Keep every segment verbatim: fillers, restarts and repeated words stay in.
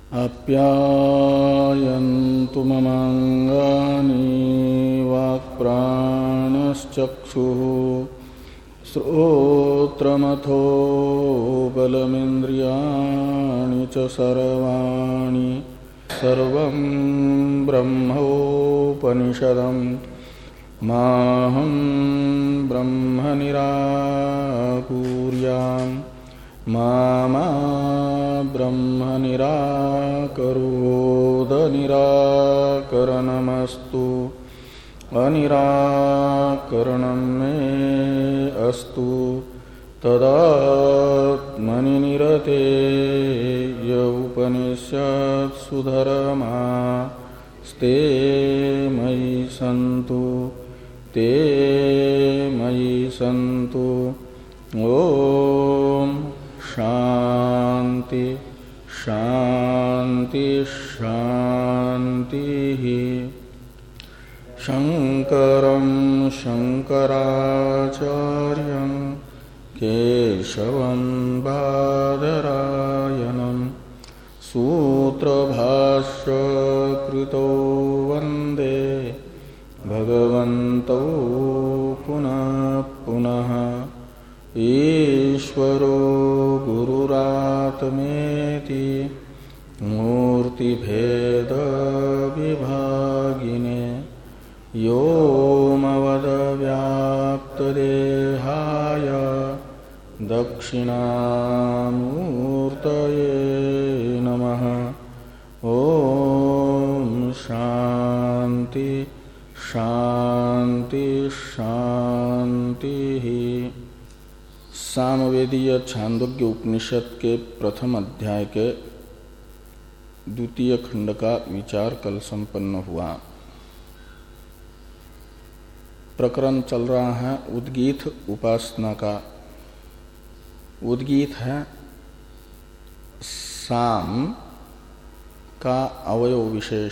आप्यायन्तु ममाङ्गानि वाक्प्राणश्चक्षुः श्रोत्रमथो बलमिन्द्रियाणि च सर्वाणि सर्वं ब्रह्मोपनिषदम् माहं ब्रह्म निराकुर्याम् मा मा ब्रह्म निराकरोद निराकरणमस्तु अनिराकरणं मे अस्तु तदात्मनि निरतेय उपनिषत्सु धर्मास्ते मयि सन्तु ते मयि सन्तु। ओम शांति शांति शांति। शंकरं शंकराचार्यं केशवं बादरायणं सूत्रभाष्य कृतो वन्दे भगवन्तौ पुनः पुनः। ईश्वरो गुरुरात्मेति मूर्तिभेद विभागिने व्योमवद्व्याप्तदेहाय दक्षिणामूर्तये नमः। ओम शांति शांति शांति। सामवेदीय छांदोग्य उपनिषद के प्रथम अध्याय के द्वितीय खंड का विचार कल संपन्न हुआ। प्रकरण चल रहा है उद्गीत उपासना का। उद्गीत है साम का अवयव विशेष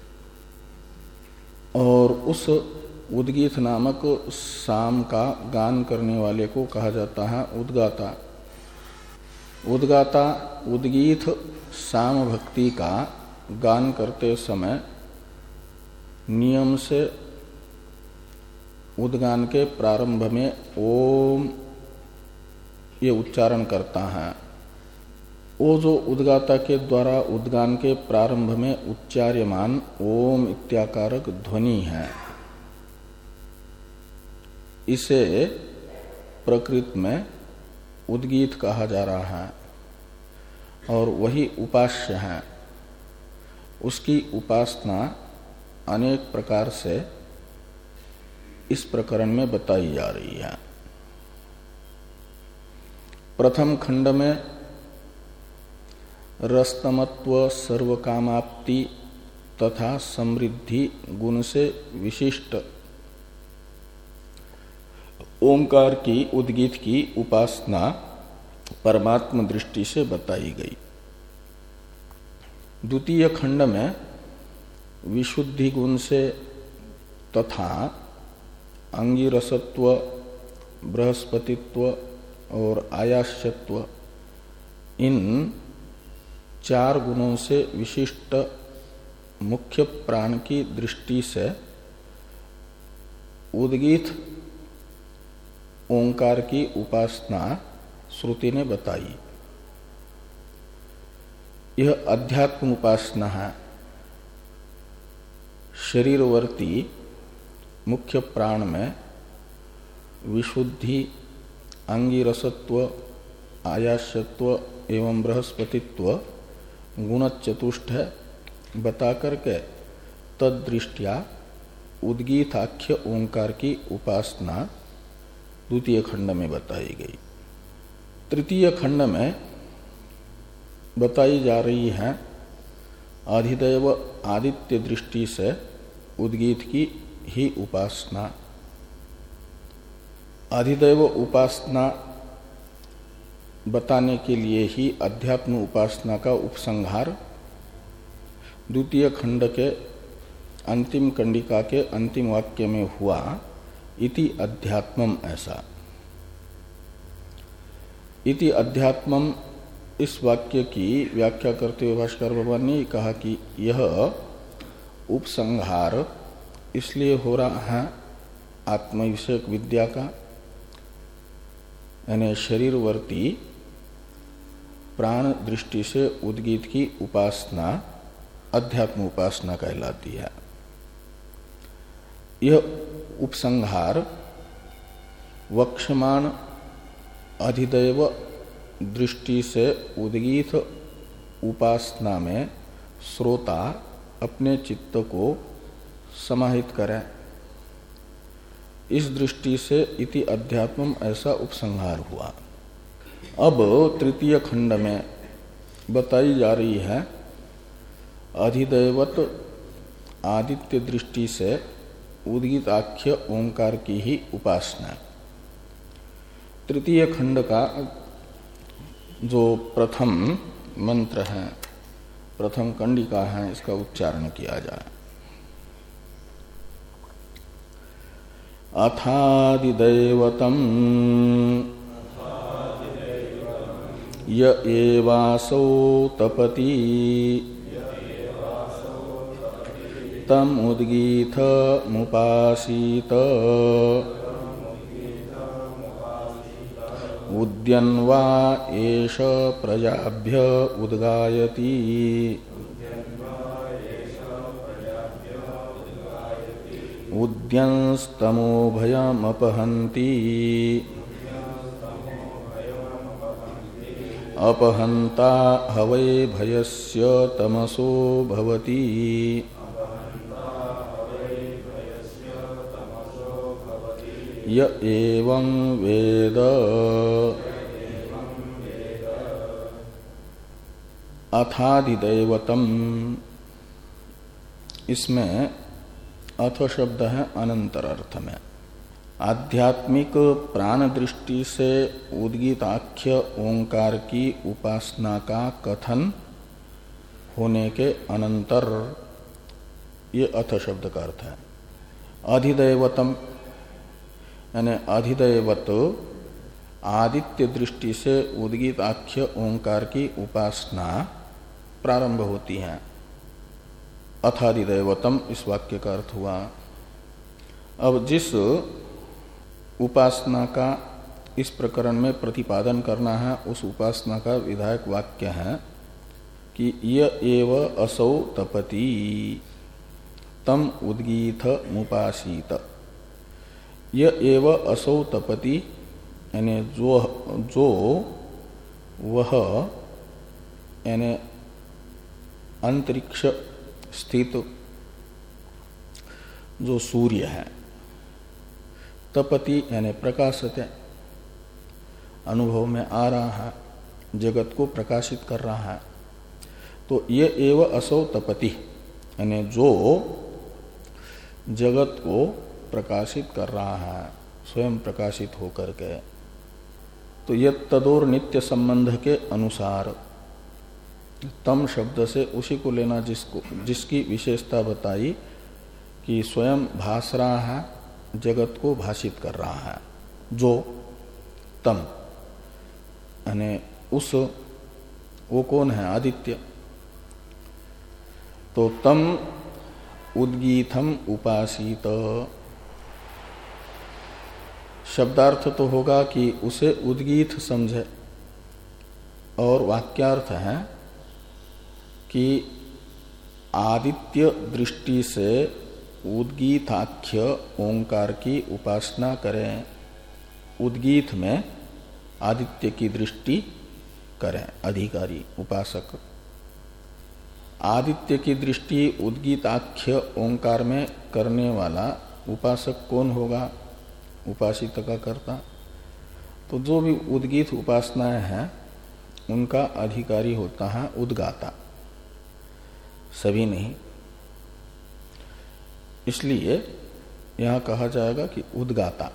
और उस उद्गीत नामक साम का गान करने वाले को कहा जाता है उद्गाता। उद्गाता उद्गीत साम भक्ति का गान करते समय नियम से उद्गान के प्रारंभ में ओम ये उच्चारण करता है। वो जो उद्गाता के द्वारा उद्गान के प्रारंभ में उच्चार्यमान ओम इत्याकारक ध्वनि है, इसे प्रकृत में उद्गीत कहा जा रहा है और वही उपास्य है। उसकी उपासना अनेक प्रकार से इस प्रकरण में बताई जा रही है। प्रथम खंड में रस्तमत्व सर्वकामाप्ति तथा समृद्धि गुण से विशिष्ट ओंकार की उद्गीत की उपासना परमात्म दृष्टि से बताई गई। द्वितीय खंड में विशुद्धि गुण से तथा अंगिरसत्व, बृहस्पतित्व और आयास्यत्व इन चार गुणों से विशिष्ट मुख्य प्राण की दृष्टि से उद्गीत ओंकार की उपासना श्रुति ने बताई। यह अध्यात्म उपासना है। शरीरवर्ती मुख्य प्राण में विशुद्धि, अंगिरसत्व, आयास्यत्व एवं बृहस्पतित्व गुणचतुष्ट बता करके तदृष्टिया उद्गीताख्य ओंकार की उपासना द्वितीय खंड में बताई गई। तृतीय खंड में बताई जा रही है अधिदैव आदित्य दृष्टि से उद्गीत की ही उपासना। अधिदैव उपासना बताने के लिए ही अध्यात्म उपासना का उपसंहार द्वितीय खंड के अंतिम कंडिका के अंतिम वाक्य में हुआ, इति अध्यात्मम। ऐसा इति अध्यात्मम इस वाक्य की व्याख्या करते हुए भाष्कर भगवान ने कहा कि यह उपसंहार इसलिए हो रहा है आत्मविषयक विद्या का, यानी शरीरवर्ती प्राण दृष्टि से उद्गीत की उपासना अध्यात्म उपासना कहलाती है। यह उपसंहार वक्षमाण अधिदैव दृष्टि से उद्गीत उपासना में श्रोता अपने चित्त को समाहित करे, इस दृष्टि से इति अध्यात्मम ऐसा उपसंहार हुआ। अब तृतीय खंड में बताई जा रही है अधिदैवत आदित्य दृष्टि से उद्गीताख्य ओंकार की ही उपासना। तृतीय खंड का जो प्रथम मंत्र है, प्रथम कंडिका है, इसका उच्चारण किया जाए। अथादिदैवतम य एवासौ तपति तम उद्गीथ मुपासीत उद्यन्वा एष प्रजाभ्य उद्गायति उद्यंस्तमो भयमपहन्ति अपहन्ता हवै भयस्य तमसो भवति य एवं वेद अथादिदैवतम। इसमें अथ शब्द है अनंतर अर्थ में। आध्यात्मिक प्राण दृष्टि से उद्गीताख्य ओंकार की उपासना का कथन होने के अनंतर ये अथ शब्द का अर्थ है। अधिदैवतम यानी अधिदैवत आदित्य दृष्टि से उद्गीताख्य ओंकार की उपासना प्रारंभ होती है। अथादिदैवतम इस वाक्य का अर्थ हुआ। अब जिस उपासना का इस प्रकरण में प्रतिपादन करना है उस उपासना का विधायक वाक्य है कि य एव असौ तपति तम उद्गीथ मुपासीत। य एव असौ तपति यानी जो जो वह यानी अंतरिक्ष स्थित जो सूर्य है, तपति यानी प्रकाशते अनुभव में आ रहा है, जगत को प्रकाशित कर रहा है। तो ये एव असौ तपति यानी जो जगत को प्रकाशित कर रहा है स्वयं प्रकाशित होकर के, तो यह तदोर नित्य संबंध के अनुसार तम शब्द से उसी को लेना जिसको जिसकी विशेषता बताई कि स्वयं भास रहा है, जगत को भाषित कर रहा है। जो तम यानी उस वो कौन है? आदित्य। तो तम उद्गीथम उपासीत शब्दार्थ तो होगा कि उसे उद्गीत समझे, और वाक्यार्थ है कि आदित्य दृष्टि से उद्गीताख्य ओंकार की उपासना करें, उद्गीत में आदित्य की दृष्टि करें अधिकारी उपासक। आदित्य की दृष्टि उद्गीताख्य ओंकार में करने वाला उपासक कौन होगा? उपासित का कर्ता। तो जो भी उद्गीत उपासनाएं हैं उनका अधिकारी होता है उद्गाता, सभी नहीं। इसलिए यहां कहा जाएगा कि उद्गाता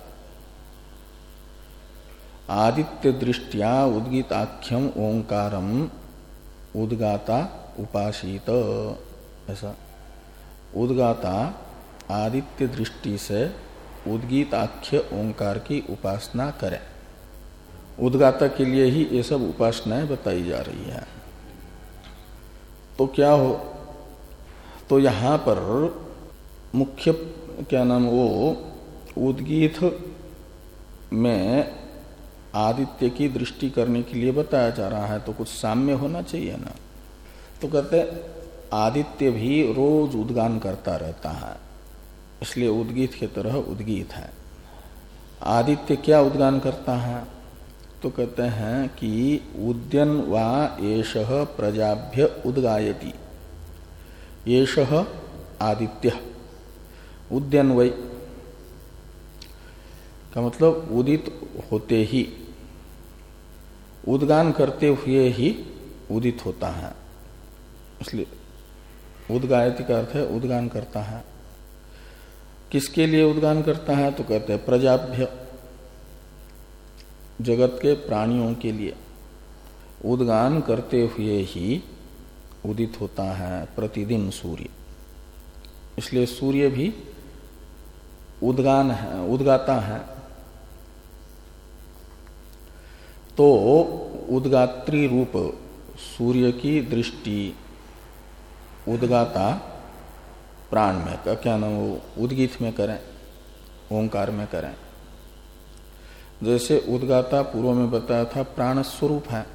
आदित्य दृष्टिया उद्गीताख्यम ओंकारम उद्गाता उपासित। ऐसा उद्गाता आदित्य दृष्टि से उद्गीताख्य ओंकार की उपासना करें। उद्गाता के लिए ही ये सब उपासनाएं बताई जा रही है। तो क्या हो, तो यहां पर मुख्य क्या नाम वो उद्गीत में आदित्य की दृष्टि करने के लिए बताया जा रहा है, तो कुछ साम्य होना चाहिए ना। तो कहते आदित्य भी रोज उद्गान करता रहता है, इसलिए उद्गीत की तरह उद्गीत है। आदित्य क्या उद्गान करता है, तो कहते हैं कि उद्यन वा एषः प्रजाभ्य उद्गायति, एषः आदित्य उद्यन वै का मतलब उदित होते ही, उद्गान करते हुए ही उदित होता है, इसलिए उद्गायति का अर्थ है उद्गान करता है। किसके लिए उद्गान करता है, तो कहते हैं प्रजाभ्य, जगत के प्राणियों के लिए उद्गान करते हुए ही उदित होता है प्रतिदिन सूर्य। इसलिए सूर्य भी उद्गान है, उद्गाता है। तो उद्गात्री रूप सूर्य की दृष्टि उद्गाता प्राण में का क्या नाम वो उद्गीत में करें, ओंकार में करें। जैसे उद्गाता पूर्व में बताया था प्राण स्वरूप है,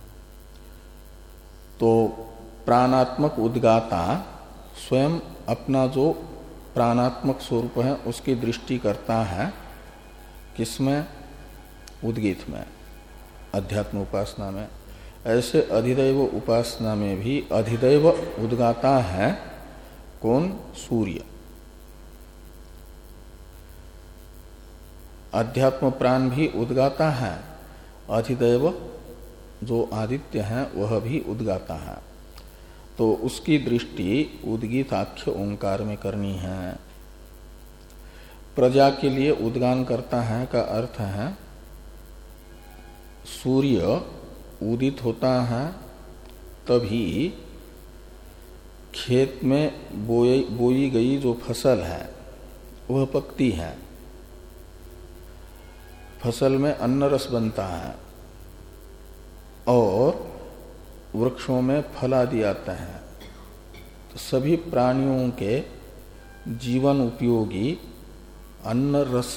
तो प्राणात्मक उद्गाता स्वयं अपना जो प्राणात्मक स्वरूप है उसकी दृष्टि करता है, किसमें, उद्गीत में, अध्यात्म उपासना में। ऐसे अधिदैव उपासना में भी अधिदैव उद्गाता है कौन, सूर्य। अध्यात्म प्राण भी उद्गाता है, अधिदैव जो आदित्य है वह भी उद्गाता है। तो उसकी दृष्टि उद्गीताख्य ओंकार में करनी है। प्रजा के लिए उद्गान करता है का अर्थ है सूर्य उदित होता है तभी खेत में बोई बोई गई जो फसल है वह पकती है, फसल में अन्न रस बनता है और वृक्षों में फल आदि आता है। तो सभी प्राणियों के जीवन उपयोगी अन्न रस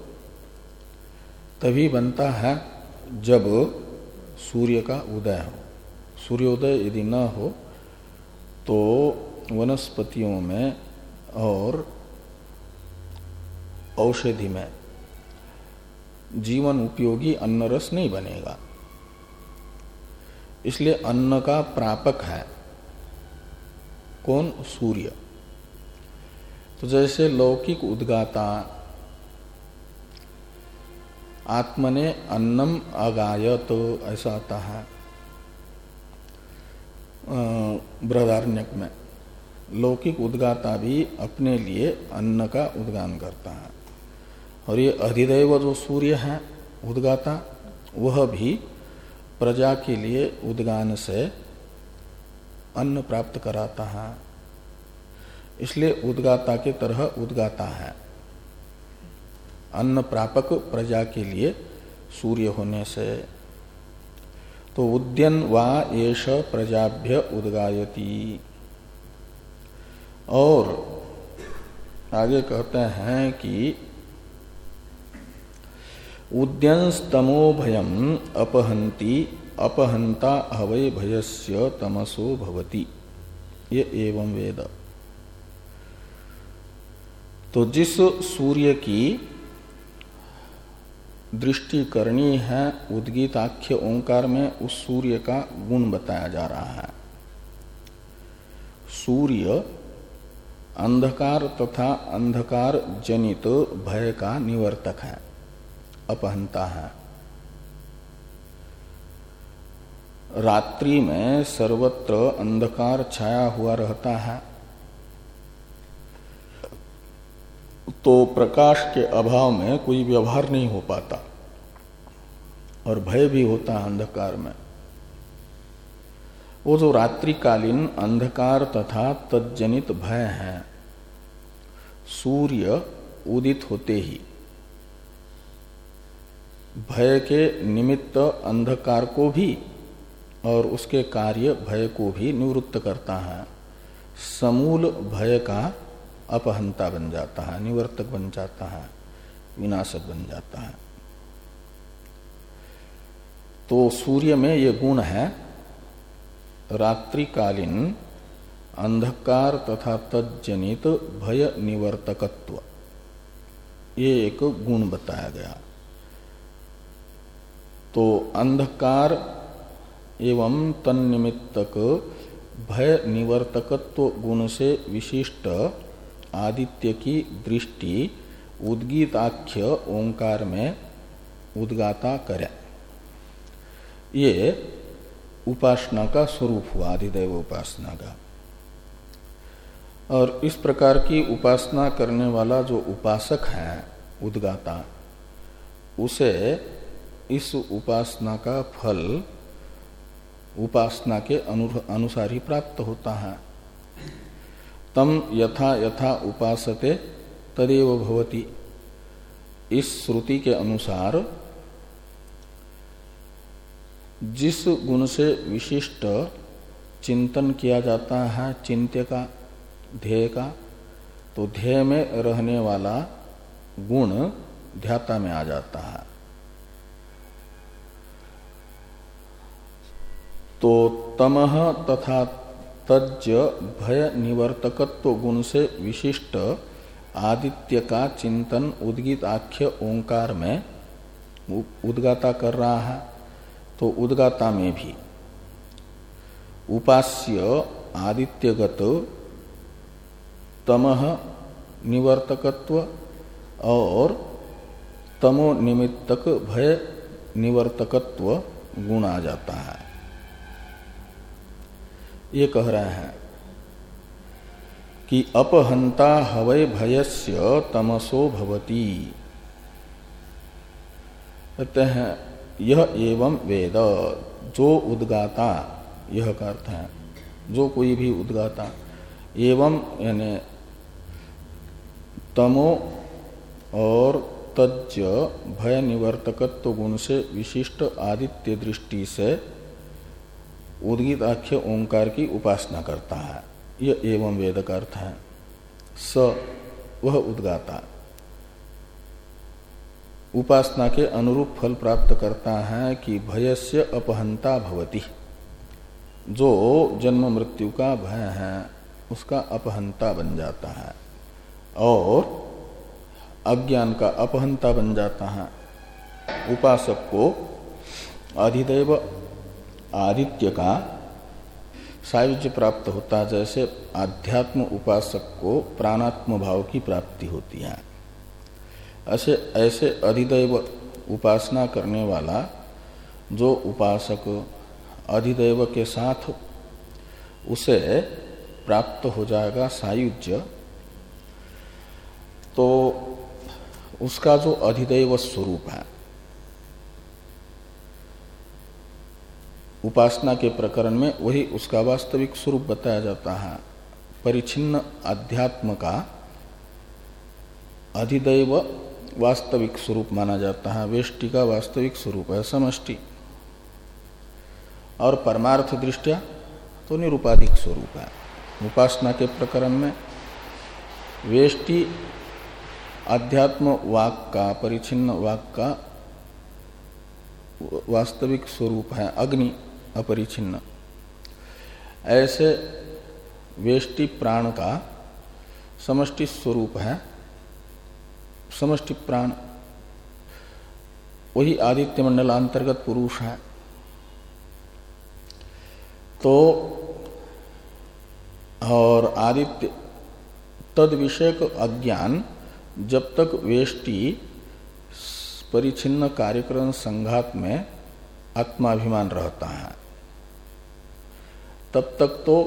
तभी बनता है जब सूर्य का उदय हो। सूर्योदय यदि न हो तो वनस्पतियों में और औषधि में जीवन उपयोगी अन्न रस नहीं बनेगा। इसलिए अन्न का प्रापक है कौन, सूर्य। तो जैसे लौकिक उद्गाता आत्मने अन्नम अगायत ऐसा आता है बृहदारण्यक में, लौकिक उद्गाता भी अपने लिए अन्न का उद्गान करता है। और ये अधिदैव जो सूर्य है उद्गाता, वह भी प्रजा के लिए उद्गान से अन्न प्राप्त कराता है। इसलिए उद्गाता के तरह उद्गाता है, अन्न प्रापक प्रजा के लिए सूर्य होने से। तो उद्यन वा एष प्रजाभ्य उद्गायति। और आगे कहते हैं कि उद्यंस्तमो भयम अपहंति अपहंता हवै भयस्य तमसो भवति, ये एवं वेद। तो जिस सूर्य की दृष्टि करनी है उद्गीताख्य ओंकार में, उस सूर्य का गुण बताया जा रहा है। सूर्य अंधकार तथा अंधकार जनित भय का निवर्तक है, अपहंता है। रात्रि में सर्वत्र अंधकार छाया हुआ रहता है, तो प्रकाश के अभाव में कोई व्यवहार नहीं हो पाता और भय भी होता है अंधकार में। वो जो रात्रिकालीन अंधकार तथा तज्जनित भय है, सूर्य उदित होते ही भय के निमित्त अंधकार को भी और उसके कार्य भय को भी निवृत्त करता है, समूल भय का अपहंता बन जाता है, निवर्तक बन जाता है, विनाशक बन जाता है। तो सूर्य में ये गुण है रात्रिकालीन अंधकार तथा तज्जनित भय निवर्तकत्व, ये एक गुण बताया गया। तो अंधकार एवं तन्निमित्तक भय निवर्तकत्व गुण से विशिष्ट आदित्य की दृष्टि उद्गीताख्य ओंकार में उद्गाता करे, ये उपासना का स्वरूप हुआ, आदिदेव उपासना का। और इस प्रकार की उपासना करने वाला जो उपासक है उद्गाता, उसे इस उपासना का फल उपासना के अनुसार ही प्राप्त होता है। तम यथा यथा उपासते तदेव भवति, इस श्रुति के अनुसार जिस गुण से विशिष्ट चिंतन किया जाता है चिंत्य का, ध्येय का, तो ध्येय में रहने वाला गुण ध्याता में आ जाता है। तो तमह तथा तज्ज भय निवर्तकत्व गुण से विशिष्ट आदित्य का चिंतन उद्गीत आख्य ओंकार में उद्गाता कर रहा है। तो उद्गाता में भी उपास्य आदित्यगत तमह निवर्तकत्व और तमो निमित्तक भय निवर्तकत्व गुण आ जाता है। ये कह रहे हैं कि अपहंता हवै भयस्य तमसो भवति, कहते हैं यह एवं वेद, जो उद्गाता, यह का अर्थ है जो कोई भी उद्गाता, एवं यानी तमो और तज्ज भय निवर्तकत्व गुण से विशिष्ट आदित्य दृष्टि से उद्गीत आख्य ओंकार की उपासना करता है, यह एवं वेद का अर्थ है। स वह उद्गाता उपासना के अनुरूप फल प्राप्त करता है कि भयस्य अपहंता भवति, जो जन्म मृत्यु का भय है उसका अपहंता बन जाता है और अज्ञान का अपहंता बन जाता है। उपासक को अधिदैव आदित्य का सायुज्य प्राप्त होता है, जैसे आध्यात्म उपासक को प्राणात्म भाव की प्राप्ति होती है। ऐसे ऐसे अधिदैव उपासना करने वाला जो उपासक अधिदैव के साथ उसे प्राप्त हो जाएगा सायुज्य, तो उसका जो अधिदैव स्वरूप है, उपासना के प्रकरण में वही उसका वास्तविक स्वरूप बताया जाता है। परिच्छिन्न अध्यात्म का अधिदैव वास्तविक स्वरूप माना जाता है, वेष्टि का वास्तविक स्वरूप है समष्टि, और परमार्थ दृष्टया तो निरुपाधिक स्वरूप है। उपासना के प्रकरण में वेष्टि अध्यात्म वाक का, परिच्छिन्न वाक का वास्तविक स्वरूप है अग्नि अपरिच्छिन्न, ऐसे वेष्टि प्राण का समष्टि स्वरूप है समष्टि प्राण, वही आदित्य मंडल अंतर्गत पुरुष है। तो और आदित्य तद विषयक अज्ञान जब तक वेष्टि परिच्छिन्न कार्यक्रम संघात में आत्माभिमान रहता है तब तक तो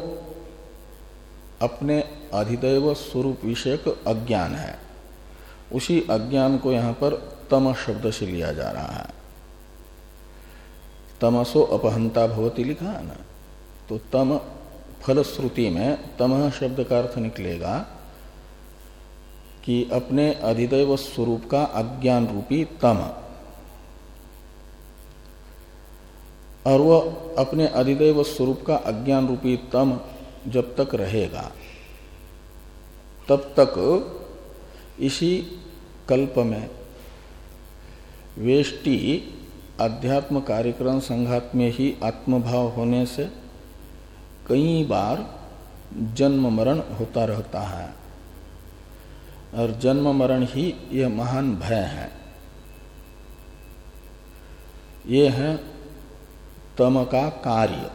अपने अधिदैव स्वरूप विषयक अज्ञान है। उसी अज्ञान को यहाँ पर तम शब्द से लिया जा रहा है। तमसो अपहंता भवति लिखा है ना, तो तम फलश्रुति में तम शब्द का अर्थ निकलेगा कि अपने अधिदैव स्वरूप का अज्ञान रूपी तम, और वह अपने अधिदैव स्वरूप का अज्ञान रूपी तम जब तक रहेगा तब तक इसी कल्प में वेष्टि अध्यात्म कार्यक्रम संघात में ही आत्मभाव होने से कई बार जन्म मरण होता रहता है और जन्म मरण ही यह महान भय है। ये है तम का कार्य।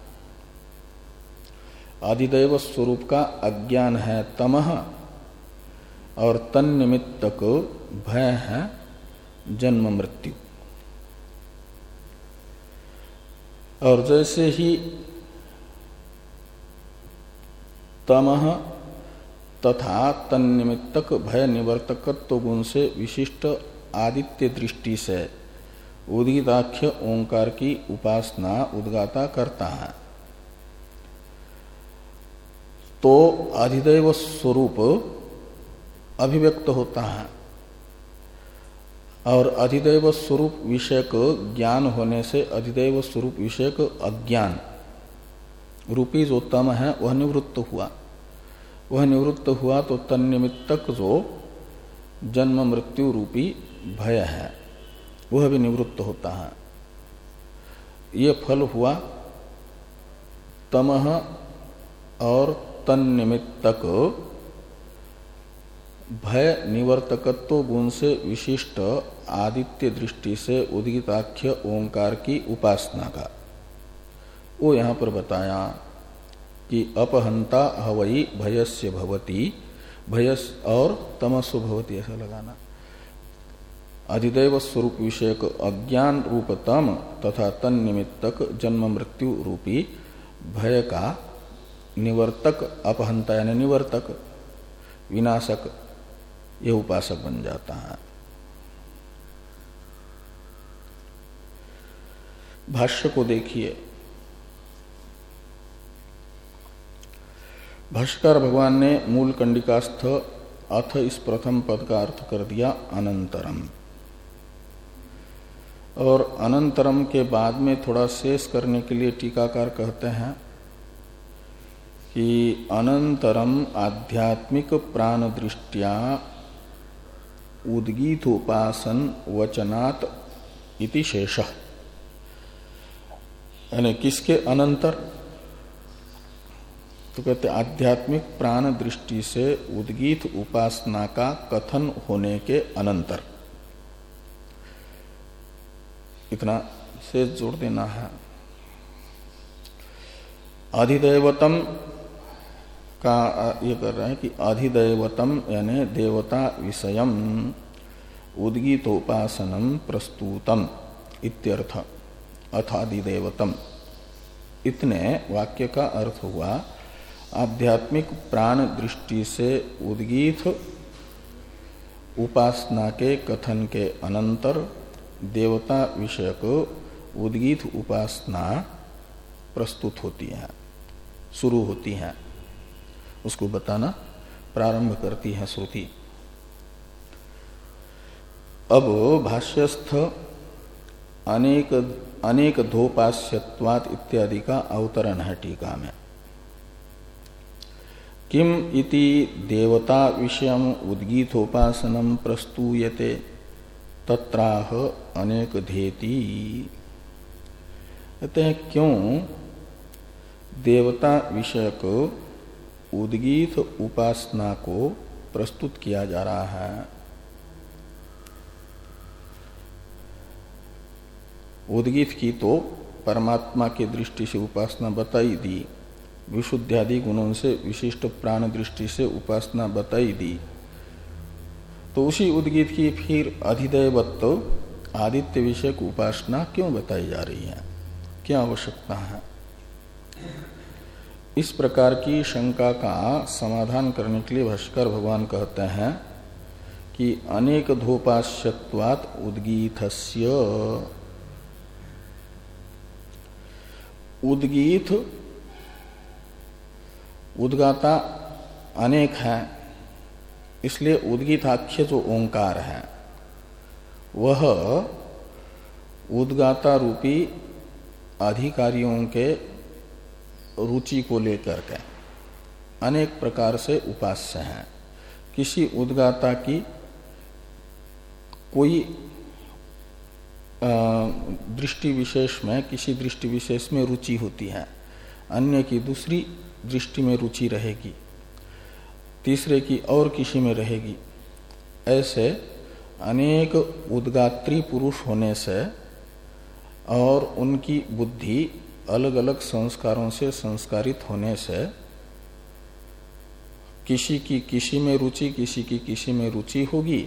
अधिदैव स्वरूप का अज्ञान है तमः और तन्निमित्तक भय है जन्म मृत्यु। और जैसे ही तमः तथा तन्निमित्तक भय निवर्तकत्व गुण से विशिष्ट आदित्य दृष्टि से उदिताख्य ओंकार की उपासना उद्गाता करता है तो अधिदैव स्वरूप अभिव्यक्त होता है और अधिदैव स्वरूप विषयक ज्ञान होने से अधिदैव स्वरूप विषयक अज्ञान रूपी जो तम है वह निवृत्त हुआ। वह निवृत्त हुआ तो तन्निमित्तक जो जन्म मृत्यु रूपी भय है वह भी निवृत्त होता है। ये फल हुआ तमः और तन्निमित्तक भय निवर्तकत्व गुण से विशिष्ट आदित्य दृष्टि से उदिताख्य ओंकार की उपासना का वो यहाँ पर बताया कि अपहंता हवई भयस्य भवति भयस और तमस्व भवति ऐसा लगाना। अधिदैव स्वरूप विषयक अज्ञान रूप तम तथा तन्निमित्तक जन्म मृत्यु रूपी भय का निवर्तक अपहंता यानी निवर्तक विनाशक ये उपासक बन जाता है। भाष्य को देखिए। भाष्यकार भगवान ने मूल कंडिकास्थ अथ इस प्रथम पद का अर्थ कर दिया अनंतरम और अनंतरम के बाद में थोड़ा शेष करने के लिए टीकाकार कहते हैं कि अनंतरम आध्यात्मिक प्राण दृष्टिया उद्गीतोपासन वचनात् इति शेषः यानी किसके अनंतर तो कहते आध्यात्मिक प्राण दृष्टि से उद्गीत उपासना का कथन होने के अनंतर इतना से जोड़ देना है। अधिदैवतम का ये कर रहे हैं कि अधिदैवतम यानी देवता विषयम उद्गीतोपासनम प्रस्तुतम इत्यर्थ अथादिदेवतम। इतने वाक्य का अर्थ हुआ आध्यात्मिक प्राण दृष्टि से उद्गीत उपासना के कथन के अनंतर देवता विषयक उद्गीत उपासना प्रस्तुत होती है शुरू होती है उसको बताना प्रारंभ करती है श्रुति। अब भाष्यस्थ अनेक अनेक धोपास्यत्वात् इत्यादि का अवतरण है टीका में। किम इति देवता विषयम उद्गीतोपासनम प्रस्तूयते तत्राह अनेक धेति। कहते हैं क्यों देवता विषयक उद्गीत उपासना को प्रस्तुत किया जा रहा है। उद्गीत की तो परमात्मा की दृष्टि से उपासना बताई दी, विशुद्ध्यादि गुणों से विशिष्ट प्राण दृष्टि से उपासना बताई दी, तो उसी उद्गीत की फिर अधिदैवत्व आदित्य विषयक उपासना क्यों बताई जा रही है, क्या आवश्यकता है। इस प्रकार की शंका का समाधान करने के लिए भाष्कर भगवान कहते हैं कि अनेक धोपास्यत्वात् उद्गीतस्य उद्गीत उद्गाता अनेक है, इसलिए उद्गीताख्य जो ओंकार है वह उद्गाता रूपी अधिकारियों के रुचि को लेकर के अनेक प्रकार से उपास्य हैं। किसी उद्गाता की कोई दृष्टि विशेष में, किसी दृष्टि विशेष में रुचि होती है, अन्य की दूसरी दृष्टि में रुचि रहेगी, तीसरे की और किसी में रहेगी। ऐसे अनेक उद्गात्री पुरुष होने से और उनकी बुद्धि अलग अलग संस्कारों से संस्कारित होने से किसी की किसी में रुचि, किसी की किसी में रुचि होगी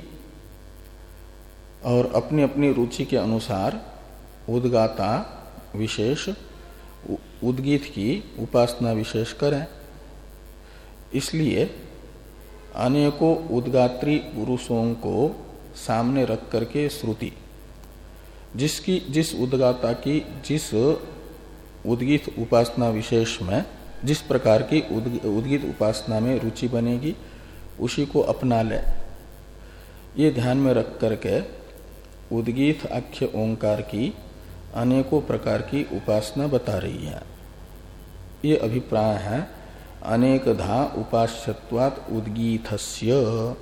और अपनी अपनी रुचि के अनुसार उद्गाता विशेष उद्गीत की उपासना विशेष करें। इसलिए अनेकों उद्गात्री पुरुषों को सामने रख करके श्रुति जिसकी जिस उद्गाता की जिस उद्गीत उपासना विशेष में जिस प्रकार की उद्गीत उपासना में रुचि बनेगी उसी को अपना ले, ये ध्यान में रख करके उद्गीत आख्य ओंकार की अनेकों प्रकार की उपासना बता रही है। ये अभिप्राय है अनेकधा उपास्यत्वात् उद्गीतस्य।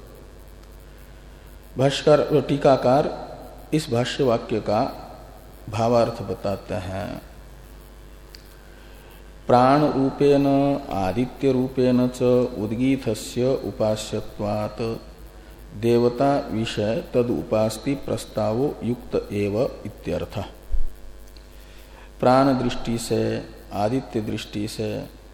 भाष्कर टीकाकार इस भाष्य वाक्य का भावार्थ बताते हैं। प्राण रूपेण आदित्य रूपेण च उद्गीतस्य उपास्यत्वात् देवता विषय तद उपास्ति प्रस्तावो युक्त एव इत्यर्थः। प्राण दृष्टि से, आदित्य दृष्टि से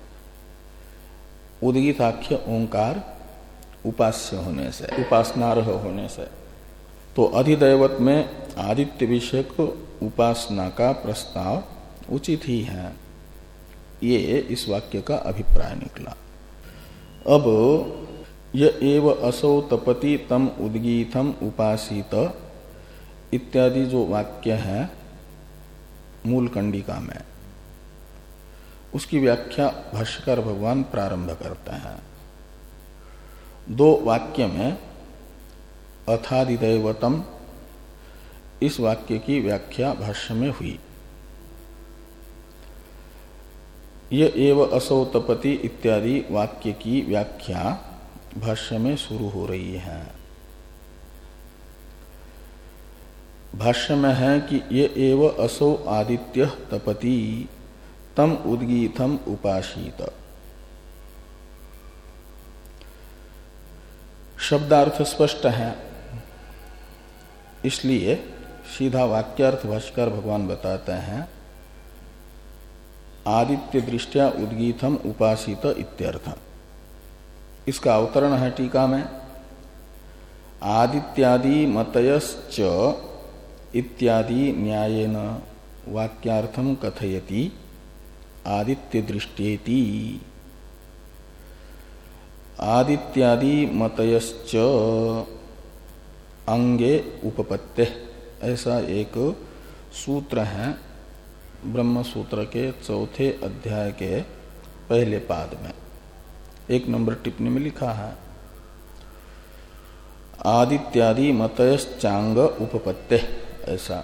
उद्गीताख्य ओंकार उपास्य होने से, उपासनार्ह होने से, तो अधिदैवत में आदित्य विषयक उपासना का प्रस्ताव उचित ही है। ये इस वाक्य का अभिप्राय निकला। अब य एव असौ तपति तम उद्गीतम उपासित इत्यादि जो वाक्य है मूल कंडिका में, उसकी व्याख्या भाष्यकार भगवान प्रारंभ करते हैं। दो वाक्य में अथादिदैवतम इस वाक्य की व्याख्या भाष्य में हुई। ये एव असौ तपति इत्यादि वाक्य की व्याख्या भाष्य में शुरू हो रही है। भाष्य में है कि ये एव असौ आदित्य तपति तम उद्गीतम उपासीत। शब्दार्थ स्पष्ट है, इसलिए सीधा वाक्यार्थ भाष्यकार भगवान बताते हैं आदित्य दृष्टिया उद्गीतम उपासित इत्यर्थ। इसका अवतरण है टीका में, आदित्यादि मतयश्च इत्यादि न्यायेन वाक्यार्थम कथयति आदित्य दृष्टेति। आदित्यादि मतयश्च अंगे उपपत्ते, ऐसा एक सूत्र है ब्रह्म सूत्र के चौथे अध्याय के पहले पाद में, एक नंबर टिप्पणी में लिखा है आदित्यादि मतयश्चांग उपपत्ते, ऐसा।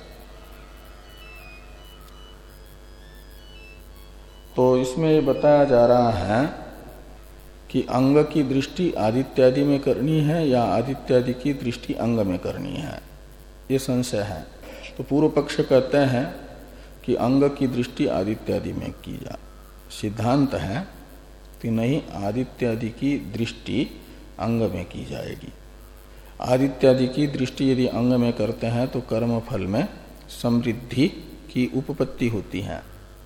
तो इसमें ये बताया जा रहा है कि अंग की दृष्टि आदित्यादि में करनी है या आदित्यादि की दृष्टि अंग में करनी है, ये संशय है। तो पूर्व पक्ष कहते हैं कि अंग की दृष्टि आदित्यादि में की जा। सिद्धांत है कि नहीं, आदित्यादि की दृष्टि अंग में की जाएगी। आदित्यादि की दृष्टि यदि अंग में करते हैं तो कर्म फल में समृद्धि की उपपत्ति होती है,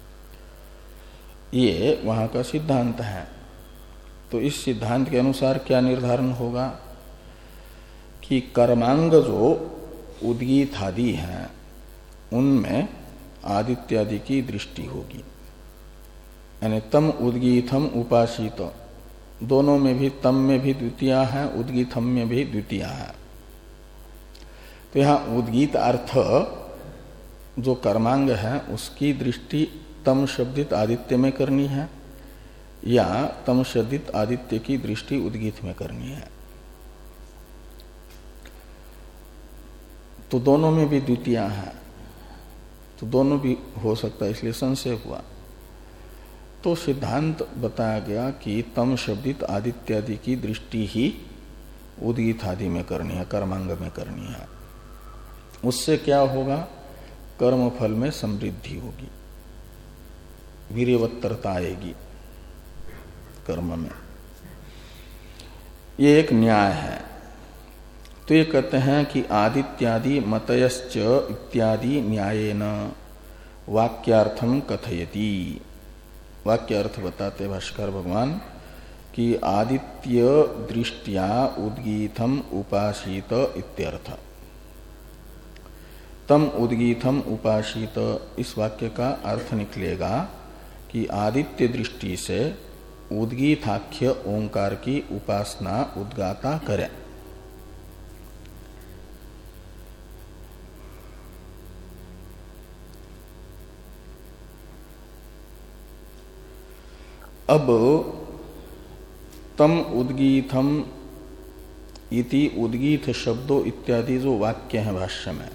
ये वहां का सिद्धांत है। तो इस सिद्धांत के अनुसार क्या निर्धारण होगा कि कर्मांग जो उद्गीत आदि हैं उनमें आदित्यादि की दृष्टि होगी, यानी तम उद्गीतम उपासित, दोनों में भी, तम में भी द्वितीया है, उद्गीतम में भी द्वितीया है। तो यहाँ उद्गीत अर्थ जो कर्मांग है उसकी दृष्टि तम शब्दित आदित्य में करनी है या तम शब्दित आदित्य की दृष्टि उद्गीत में करनी है। तो दोनों में भी द्वितीया है, तो दोनों भी हो सकता है, इसलिए संशय हुआ। तो सिद्धांत बताया गया कि तम शब्दित आदित्यादि की दृष्टि ही उद्गीत आदि में करनी है, कर्मांग में करनी है। उससे क्या होगा? कर्म फल में समृद्धि होगी, वीर्यवत्तरता आएगी कर्म में। ये एक न्याय है। तो ये कहते हैं कि आदित्यादि मतयश्च इत्यादि न्यायेन वाक्यार्थम कथयति। वाक्य अर्थ बताते भाष्कर भगवान कि आदित्य दृष्टिया उद्गीतम उपासीत इत्यर्थ। तम उद्गीतम उपासीत, इस वाक्य का अर्थ निकलेगा कि आदित्य दृष्टि से उद्गीताख्य ओंकार की उपासना उद्गाता करे। अब तम उद्गीतम इति उद्गीत शब्दों इत्यादि जो वाक्य है भाष्य में,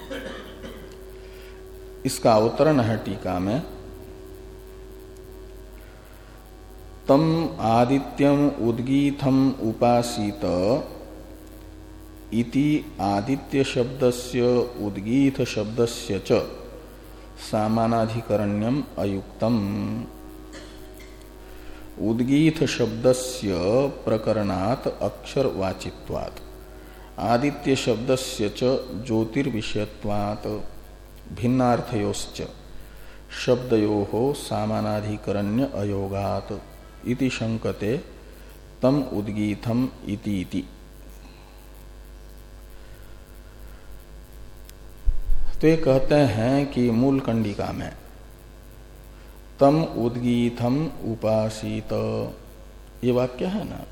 इसका अवतरण है टीका में। तम आदित्यम उद्गीतम उपासीत इति आदित्य शब्दस्य उद्गीत शब्दस्य च सामानाधिकरण्यम अयुक्तम। उद्गीत शब्दस्य प्रकरणात् अक्षरवाचित्वात् आदित्य शब्दस्य च ज्योतिर्विषयत्वात् भिन्नार्थयोश्च शब्दयोः सामानाधिकरण्य अयोगात् इति शंकते तम उद्गीतम इति इति। तो ये कहते हैं कि मूल कंडिका में तम उद्गीतम उपासीत, ये वाक्य है ना,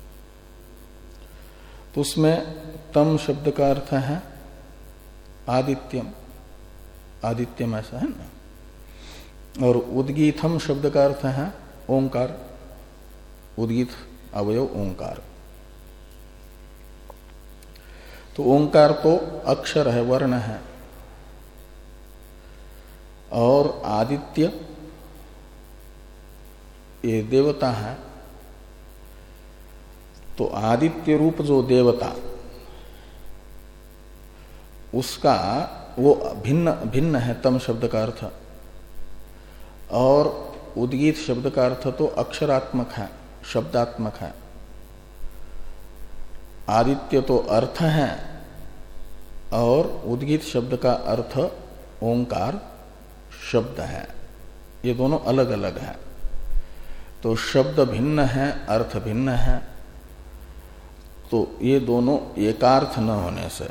तो उसमें तम शब्द का अर्थ है आदित्यम, आदित्यम ऐसा है ना, और उद्गीतम शब्द का अर्थ है ओंकार, उद्गीत अवयव ओंकार। तो ओंकार तो अक्षर है, वर्ण है, और आदित्य ये देवता है। तो आदित्य रूप जो देवता, उसका वो भिन्न भिन्न है तम शब्द का अर्थ, और उद्गीत शब्द का अर्थ तो अक्षरात्मक है, शब्दात्मक है। आदित्य तो अर्थ है और उद्गीत शब्द का अर्थ ओंकार शब्द है, ये दोनों अलग अलग है। तो शब्द भिन्न है, अर्थ भिन्न है, तो ये दोनों एकार्थ न होने से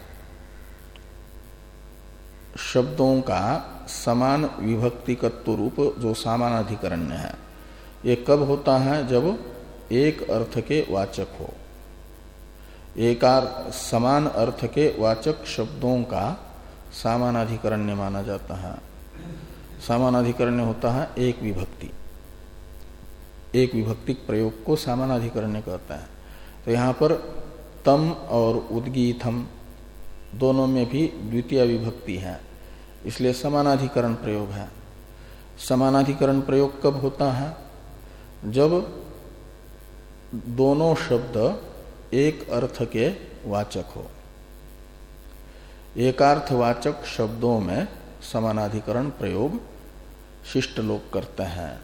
शब्दों का समान विभक्तिकत्व रूप जो सामानाधिकरण्य है, ये कब होता है? जब एक अर्थ के वाचक हो। एकार समान अर्थ के वाचक शब्दों का सामानाधिकरण्य माना जाता है। सामानाधिकरण्य होता है एक विभक्ति, एक विभक्तिक प्रयोग को सामानाधिकरण्य कहता है। तो यहाँ पर तम और उद्गीतम दोनों में भी द्वितीय विभक्ति है, इसलिए समानाधिकरण प्रयोग है। समानाधिकरण प्रयोग कब होता है? जब दोनों शब्द एक अर्थ के वाचक हो। एकार्थवाचक शब्दों में समानाधिकरण प्रयोग शिष्ट लोग करते हैं।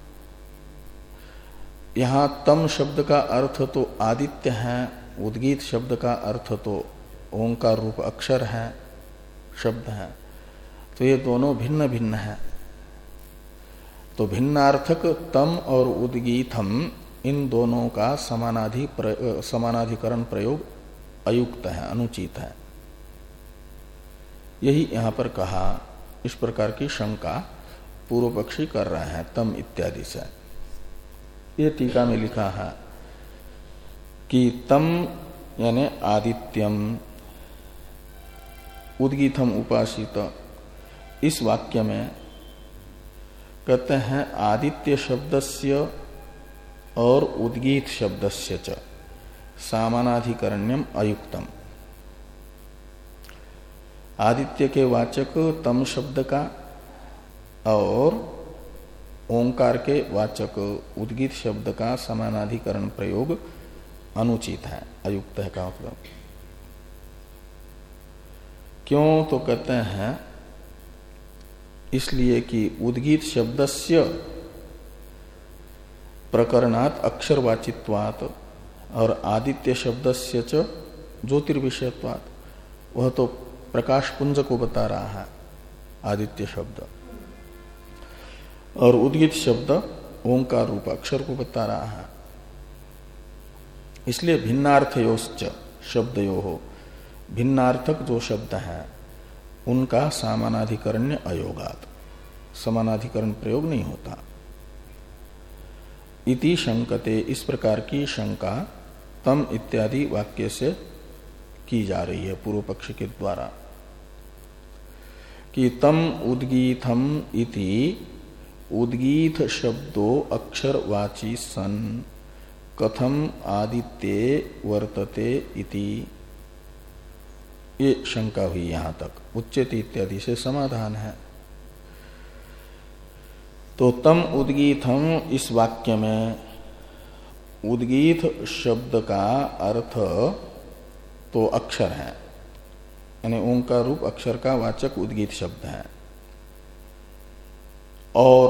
यहां तम शब्द का अर्थ तो आदित्य है, उद्गीत शब्द का अर्थ तो ओंकार रूप अक्षर है, शब्द है। तो ये दोनों भिन्न भिन्न है। तो भिन्नार्थक तम और उद्गीतम, इन दोनों का समानाधि प्र, समानाधिकरण प्रयोग अयुक्त है, अनुचित है। यही यहां पर कहा। इस प्रकार की शंका पूर्व पक्षी कर रहे हैं तम इत्यादि से। ये टीका में लिखा है कि तम यानी आदित्यम उद्गीतम उपासित, इस वाक्य में कहते हैं आदित्य शब्दस्य और उद्गीत शब्दस्य च सामानाधिकरण्यम अयुक्तम। आदित्य के वाचक तम शब्द का और ओंकार के वाचक उद्गीत शब्द का समानाधिकरण प्रयोग अनुचित है, अयुक्त है का मतलब। क्यों तो कहते हैं इसलिए कि उद्गीत शब्दस्य प्रकरणात् अक्षरवाचित्वात् और आदित्य शब्दस्य च ज्योतिर्विषयत्वात्, वह तो प्रकाश पुंज को बता रहा है आदित्य शब्द, और उद्गीत शब्द ओंकार रूप अक्षर को बता रहा है। इसलिए भिन्नार्थयोश्च शब्दयो हो, भिन्नार्थक जो शब्द हैं उनका समानाधिकरण्य अयोगात, समानाधिकरण प्रयोग नहीं होता। इति शंकते, इस प्रकार की शंका तम इत्यादि वाक्य से की जा रही है पूर्व पक्ष के द्वारा कि तम उद्गीतम इति उद्गीत शब्दो अक्षरवाची सन कथम आदित्ये वर्तते इति, ये शंका हुई यहां तक। उच्यते इत्यादि से समाधान है। तो तम उद्गीतम, इस वाक्य में उद्गीत शब्द का अर्थ तो अक्षर है, यानी ओंकार रूप अक्षर का वाचक उद्गीत शब्द है, और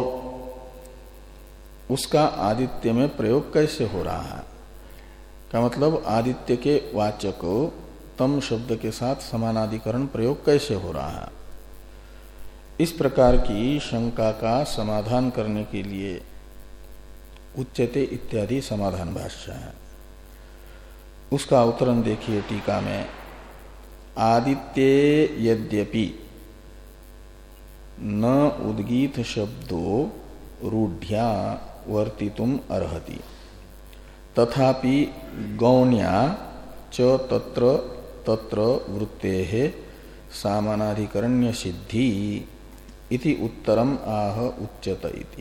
उसका आदित्य में प्रयोग कैसे हो रहा है का मतलब आदित्य के वाचक तम शब्द के साथ समानाधिकरण प्रयोग कैसे हो रहा है। इस प्रकार की शंका का समाधान करने के लिए उच्यते इत्यादि समाधान भाष्य है। उसका उत्तरण देखिए टीका में। आदित्ये यद्यपि न उद्गीत शब्दो रूढ़्या वर्तितुम अर्हति तथापि गौण्या च तत्र तत्र वृत्तेः सामानाधिकरण्य सिद्धि इति उत्तरम आह उच्यत इति।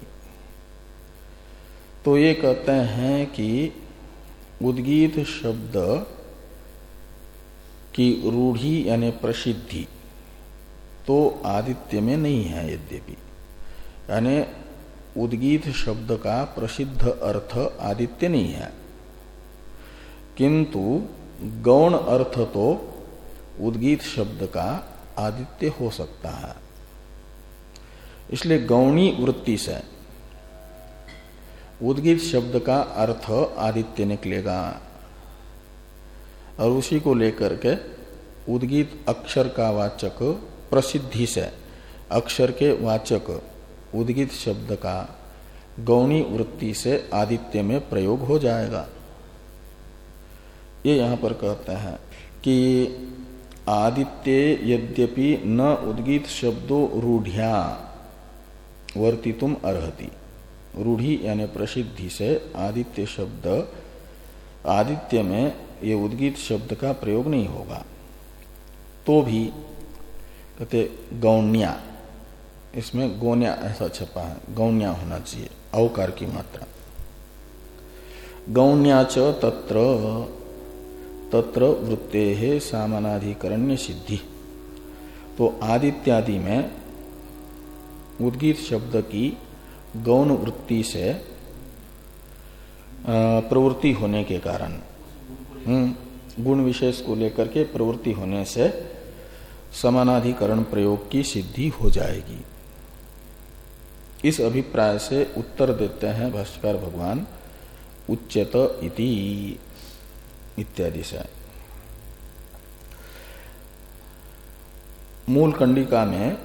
तो ये कहते हैं कि उद्गीत शब्द की रूढ़ी यानी प्रसिद्धि तो आदित्य में नहीं है, यद्यपि यानी उद्गीत शब्द का प्रसिद्ध अर्थ आदित्य नहीं है, किंतु गौण अर्थ तो उद्गीत शब्द का आदित्य हो सकता है। इसलिए गौणी वृत्ति से उद्गीत शब्द का अर्थ आदित्य निकलेगा, और उसी को लेकर के उद्गीत अक्षर का वाचक प्रसिद्धि से अक्षर के वाचक उद्गीत शब्द का गौणी वृत्ति से आदित्य में प्रयोग हो जाएगा। ये यहां पर कहते हैं कि आदित्य यद्यपि न उद्गीत शब्दों रूढ़्या वर्तितुम अर्हति, रूढ़ी यानी प्रसिद्धि से आदित्य शब्द आदित्य में ये उद्गीत शब्द का प्रयोग नहीं होगा, तो भी कहते गौण्या, इसमें गौण्या ऐसा छपा है, गौण्या होना चाहिए औकार की मात्रा। गौण्या च तत्र तत्र वृत्तेः सामानाधिकरण्य सिद्धि, तो आदित्यादि में उद्गीत शब्द की गौण वृत्ति से प्रवृत्ति होने के कारण, गुण विशेष को लेकर के प्रवृत्ति होने से समानाधिकरण प्रयोग की सिद्धि हो जाएगी। इस अभिप्राय से उत्तर देते हैं भाष्यकार भगवान उच्यत इति इत्यादि से। मूल कंडिका में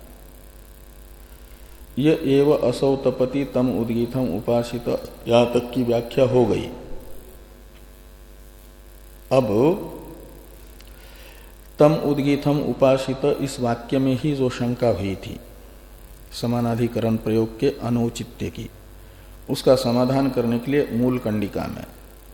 ये एव असौ तपति तम उद्गीतम उपासित यहां तक की व्याख्या हो गई। अब तम उद्गीतम उपासित इस वाक्य में ही जो शंका हुई थी समानाधिकरण प्रयोग के अनुचित्य की, उसका समाधान करने के लिए मूल कंडिका में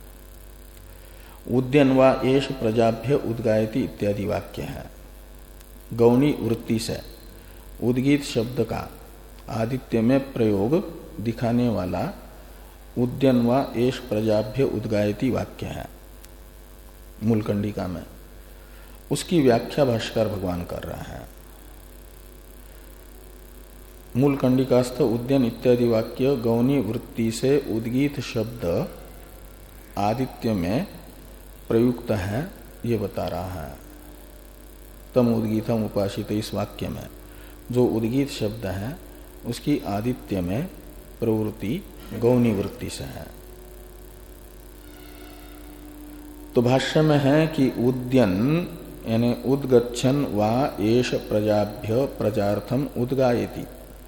उद्यन्वा एष प्रजाभ्य उद्गायति इत्यादि वाक्य है। गौणी वृत्ति से उद्गीत शब्द का आदित्य में प्रयोग दिखाने वाला उद्यन्वा एष प्रजाभ्य उद्गायति वाक्य है मूल कंडिका में। उसकी व्याख्या भाष्यकार भगवान कर रहा है। मूल कंडिकास्थ उद्यन इत्यादि वाक्य गौणी वृत्ति से उद्गीत शब्द आदित्य में प्रयुक्त है, ये बता रहा है। तम उद्गीतम उपासित, इस वाक्य में जो उद्गीत शब्द है उसकी आदित्य में प्रवृत्ति गौणी वृत्ति से है। तो भाष्य में है कि उद्यन यानी उद्गच्छन वा एष प्रजाभ्य प्रजार्थम उद्गायति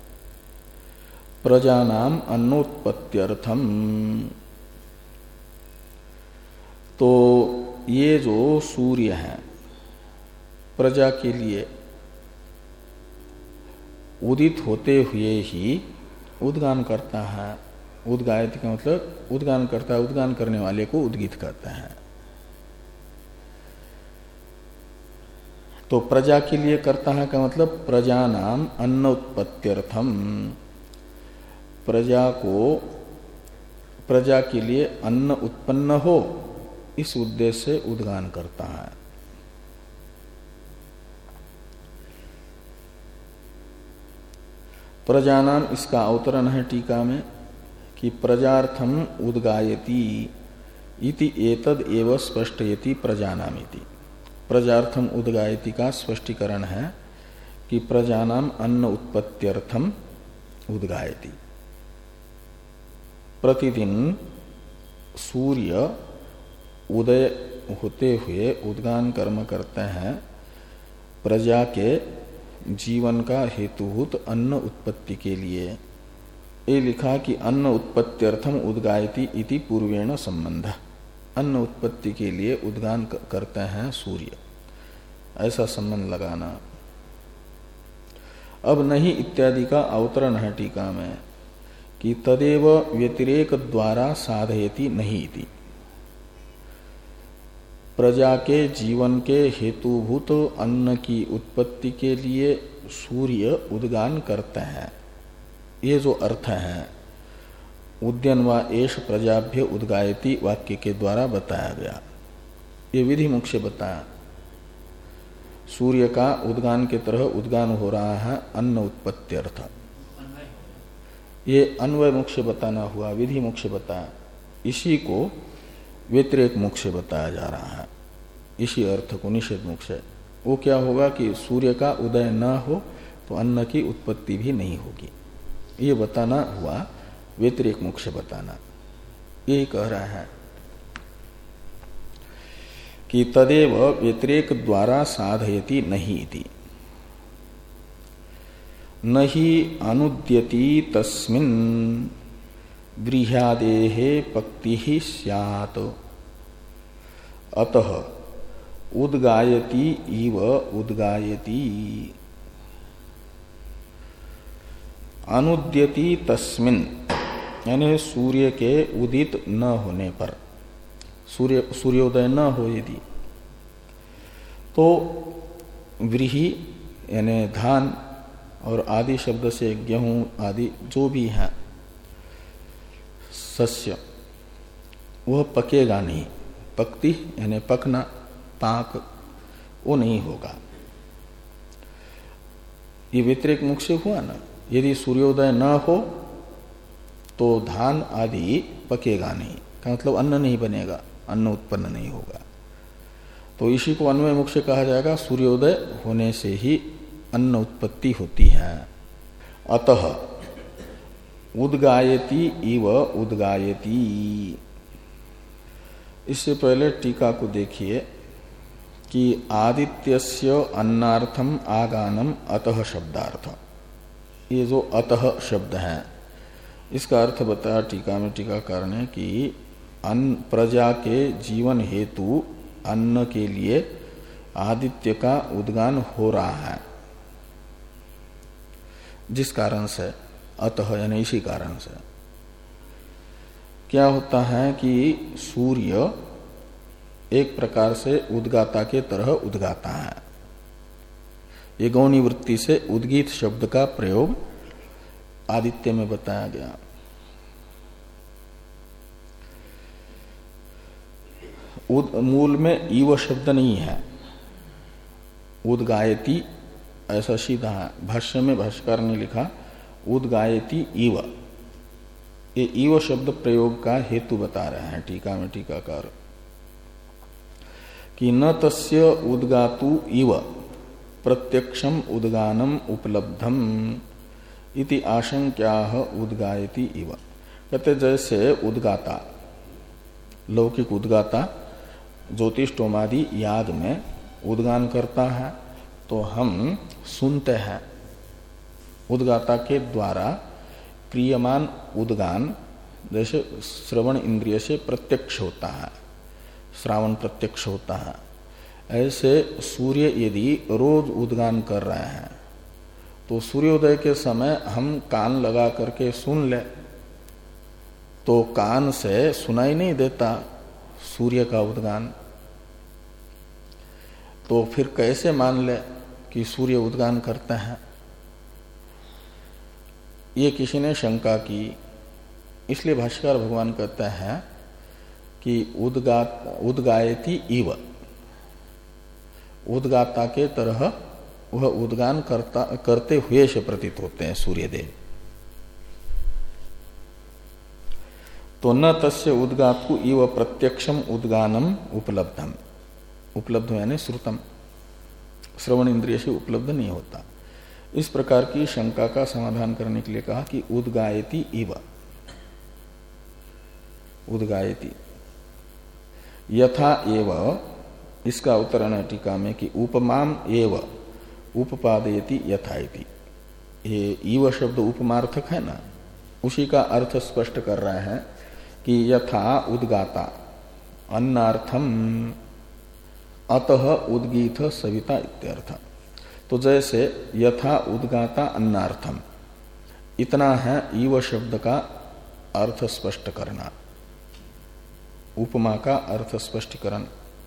प्रजानाम अन्नोत्पत्त्यर्थम। तो ये जो सूर्य है प्रजा के लिए उदित होते हुए ही उद्गान करता है। उद्गायति का मतलब उद्गान करता है, उद्गान करने वाले को उद्गीत कहते हैं। तो प्रजा के लिए करता है का मतलब प्रजा नाम अन्न उत्पत्त्यर्थम, प्रजा को प्रजा के लिए अन्न उत्पन्न हो इस उद्देश्य से उद्गान करता है। प्रजानाम इसका अवतरण है टीका में कि प्रजार्थम उद्गायति इति एतद एव स्पष्टयति प्रजानामिति। प्रजार्थम उद्गायति का स्पष्टीकरण है कि प्रजानाम अन्न उत्पत्त्यर्थम उद्गायति। प्रतिदिन सूर्य उदय होते हुए उद्गान कर्म करते हैं प्रजा के जीवन का हेतुभूत अन्न उत्पत्ति के लिए। ये लिखा कि अन्न उत्पत्त्यर्थम उद्गायति इति पूर्वेण संबंध, अन्न उत्पत्ति के लिए उद्गान करते हैं सूर्य, ऐसा संबंध लगाना। अब नहीं इत्यादि का अवतरण है टीका में कि तदेव व्यतिरेक द्वारा साधयति नहीं इति। प्रजा के जीवन के हेतुभूत अन्न की उत्पत्ति के लिए सूर्य उद्गान करते हैं, ये जो अर्थ है उद्यन वा एष प्रजाभ्य उद्गायति वाक्य के द्वारा बताया गया। ये विधि मुख से बताया। सूर्य का उद्गान के तरह उद्गान हो रहा है अन्न उत्पत्ति अर्थ, ये अन्वय मुख से बताना हुआ, विधि मुख से बताया। इसी को व्यतिरेक मुख से बताया जा रहा है, इसी अर्थ को निषेध मुख से। वो क्या होगा कि सूर्य का उदय न हो तो अन्न की उत्पत्ति भी नहीं होगी, ये बताना हुआ व्यतिरेक मुख से बताना। यही कह रहा है कि तदेव व्यतिरेक द्वारा साधयति नहीं इति। नहि अनुद्यति तस्मिन् गृह्यादेः पक्तिः स्यात् अतः उद्गायति इव उद्गायति। अनुद्यति तस्मिन् यानी सूर्य के उदित न होने पर, सूर्य सूर्योदय न हो यदि, तो व्रीहि यानी धान और आदि शब्द से गेहूं आदि जो भी है सस्य, वह पकेगा नहीं। पक्ति यानी पकना, पाक, वो नहीं होगा। ये व्यतिरेक मुख से हुआ ना। यदि सूर्योदय न हो तो धान आदि पकेगा नहीं, का मतलब अन्न नहीं बनेगा, अन्न उत्पन्न नहीं होगा। तो इसी को अन्वय मुख से कहा जाएगा सूर्योदय होने से ही अन्न उत्पत्ति होती है। अतः उद्गायति इव उद्गायति। इससे पहले टीका को देखिए कि आदित्यस्य अन्नार्थम आगानम अतः शब्दार्थ, ये जो अतः शब्द है इसका अर्थ बताया टीका में टीकाकार ने कि अन्न प्रजा के जीवन हेतु अन्न के लिए आदित्य का उद्गान हो रहा है, जिस कारण से अतः यानी इसी कारण से क्या होता है कि सूर्य एक प्रकार से उद्गाता के तरह उद्गाता है। ये गौणी वृत्ति से उद्गीत शब्द का प्रयोग आदित्य में बताया गया। उद मूल में ईव शब्द नहीं है, उद्गायति ऐसा सीधा है। भाष्य में भाष्यकार ने लिखा उद्गायति इव, ये इव शब्द प्रयोग का हेतु बता रहे हैं टीका में टीकाकार कि न तस्य उद्गातु इव प्रत्यक्षम उद्गानम उपलब्धम इति आशंक्याः उद्गायति इव। कहते जैसे उद्गाता, लौकिक उद्गाता ज्योतिषोमादि याग में उद्गान करता है तो हम सुनते हैं, उद्गाता के द्वारा क्रियमान उद्गान जैसे श्रवण इंद्रिय से प्रत्यक्ष होता है, श्रावण प्रत्यक्ष होता है, ऐसे सूर्य यदि रोज उद्गान कर रहे हैं तो सूर्योदय के समय हम कान लगा करके सुन ले तो कान से सुनाई नहीं देता सूर्य का उद्गान, तो फिर कैसे मान ले कि सूर्य उद्गान करते हैं? ये किसी ने शंका की, इसलिए भाष्यकार भगवान कहते हैं कि उद्गात उद्गायति इव, उद्गाता के तरह वह उद्गान करता करते हुए से प्रतीत होते हैं सूर्यदेव। तो न तस्य उद्गातु इव प्रत्यक्षम उद्गानम उपलब्धम, उपलब्ध यानी श्रुतम, श्रवण इंद्रिय से उपलब्ध नहीं होता। इस प्रकार की शंका का समाधान करने के लिए कहा कि उद्गायति इव, उद्गायति यथा एव, इसका अवतरण है टीका में कि उपमाम एव उपपादयति यथा इति। ये इव शब्द उपमार्थक है ना, उसी का अर्थ स्पष्ट कर रहे हैं कि यथा उद्गाता अन्नार्थम अतः उद्गीत सविता इत्यर्थ। तो जैसे यथा उद्गाता अन्नार्थम, इतना है इव शब्द का अर्थ स्पष्ट करना, उपमा का अर्थ स्पष्टीकरण।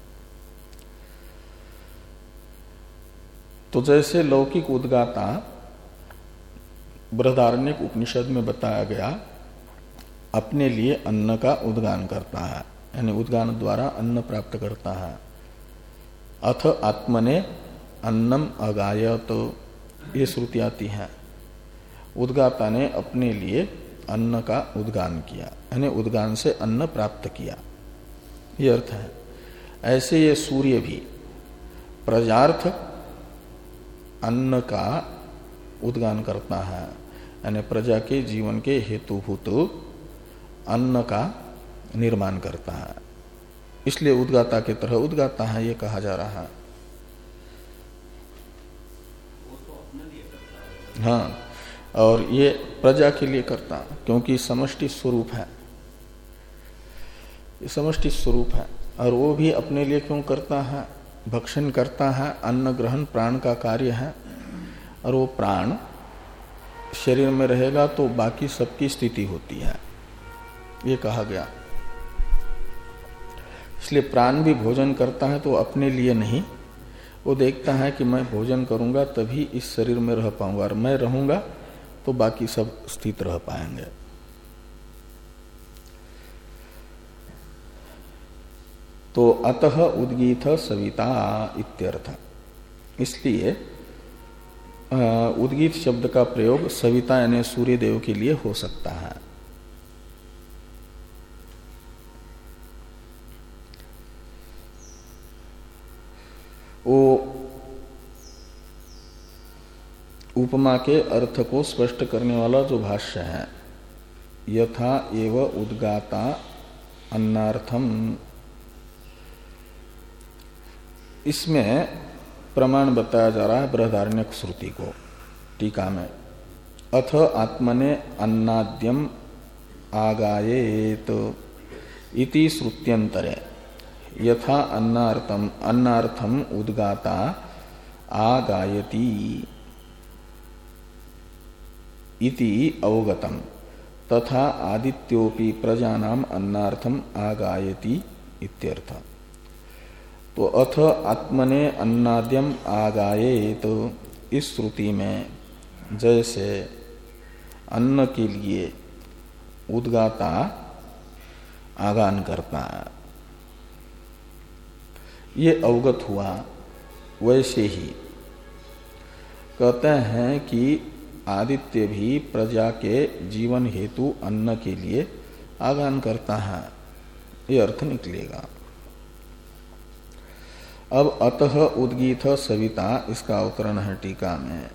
तो जैसे लौकिक उद्गाता बृहदारण्यक उपनिषद में बताया गया अपने लिए अन्न का उद्गान करता है, यानी उद्गान द्वारा अन्न प्राप्त करता है। अथ आत्मने अन्नम अगायत, ये श्रुति आती है, उद्गाता ने अपने लिए अन्न का उद्गान किया, यानी उद्गान से अन्न प्राप्त किया, ये अर्थ है। ऐसे ये सूर्य भी प्रजार्थ अन्न का उद्गान करता है, यानी प्रजा के जीवन के हेतुभूत अन्न का निर्माण करता है, इसलिए उद्गाता की तरह उद्गाता है ये कहा जा रहा है। हाँ, और ये प्रजा के लिए करता है क्योंकि समष्टि स्वरूप है, ये समष्टि स्वरूप है। और वो भी अपने लिए क्यों करता है? भक्षण करता है, अन्न ग्रहण प्राण का कार्य है, और वो प्राण शरीर में रहेगा तो बाकी सबकी स्थिति होती है, ये कहा गया। इसलिए प्राण भी भोजन करता है तो अपने लिए नहीं, वो देखता है कि मैं भोजन करूंगा तभी इस शरीर में रह पाऊंगा, और मैं रहूंगा तो बाकी सब स्थित रह पाएंगे। तो अतः उद्गीत सविता इत्यर्थ, इसलिए उद्गीत शब्द का प्रयोग सविता यानी सूर्य देव के लिए हो सकता है। वो उपमा के अर्थ को स्पष्ट करने वाला जो भाष्य है, यथा एव उद्गाता अन्नार्थम, इसमें प्रमाण बताया जा रहा है बृहदारण्यक श्रुति को टीका में। अथ आत्मने अन्नाद्यम आगायेत इति श्रुत्यंतरे यथा अन्नार्थम अन्नार्थम उद्गाता आगायति इति अवगतम तथा आदित्योपि प्रजानाम अन्नार्थम आगायति इत्यर्थ। तो अथ आत्मने अन्नाद्यम आगायेत, तो इस श्रुति में जैसे अन्न के लिए उद्गाता आगान करता है, ये अवगत हुआ, वैसे ही कहते हैं कि आदित्य भी प्रजा के जीवन हेतु अन्न के लिए आगान करता है, ये अर्थ निकलेगा। अब अतः उद्गीत सविता, इसका अवतरण है टीका में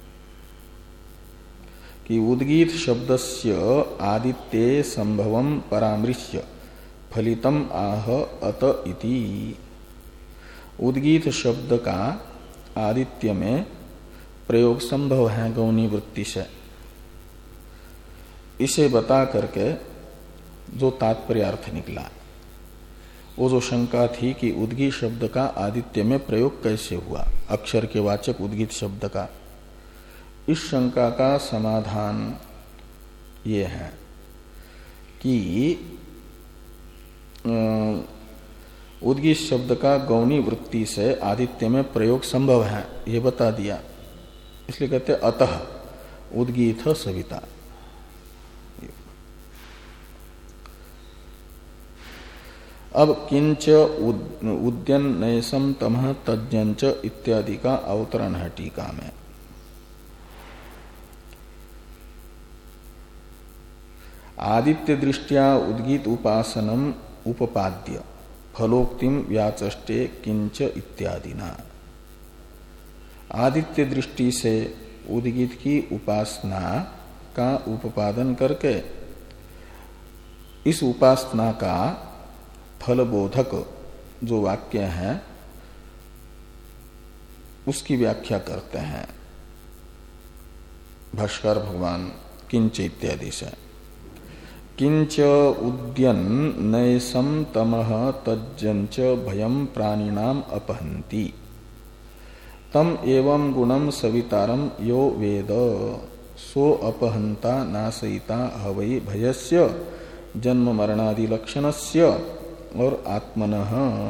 कि उद्गीत शब्दस्य आदित्ये संभवम परामृश्य फलितम आह अत इति। उद्गीत शब्द का आदित्य में प्रयोग संभव है गौणी वृत्ति से, इसे बता करके जो तात्पर्य अर्थ निकला, वो जो शंका थी कि उद्गीत शब्द का आदित्य में प्रयोग कैसे हुआ, अक्षर के वाचक उद्गीत शब्द का, इस शंका का समाधान ये है कि उद्गीत शब्द का गौणी वृत्ति से आदित्य में प्रयोग संभव है, ये बता दिया। इसलिए कहते अतः उद्गीत सविता। अब किंच उद्यन नैसम तमः तज्जंच इत्यादि का अवतरण है टीका में। आदित्य दृष्टिया उद्गीत उपासनम उपपाद्य फलोक्तिम व्याचष्टे किंच इत्यादिना। आदित्य दृष्टि से उद्गीत की उपासना का उपादन करके इस उपासना का फलबोधक जो वाक्य है उसकी व्याख्या करते हैं भाष्कर भगवान किंच इत्यादि से। किंच उद्यन नैसम तमः तज्जंच भयम प्राणिनाम अपहंति तम एवं गुणम सवितारम यो वेद सो अपहंता नासयिता हवै भयस्य जन्म मरणादि लक्षणस्य और आत्मनः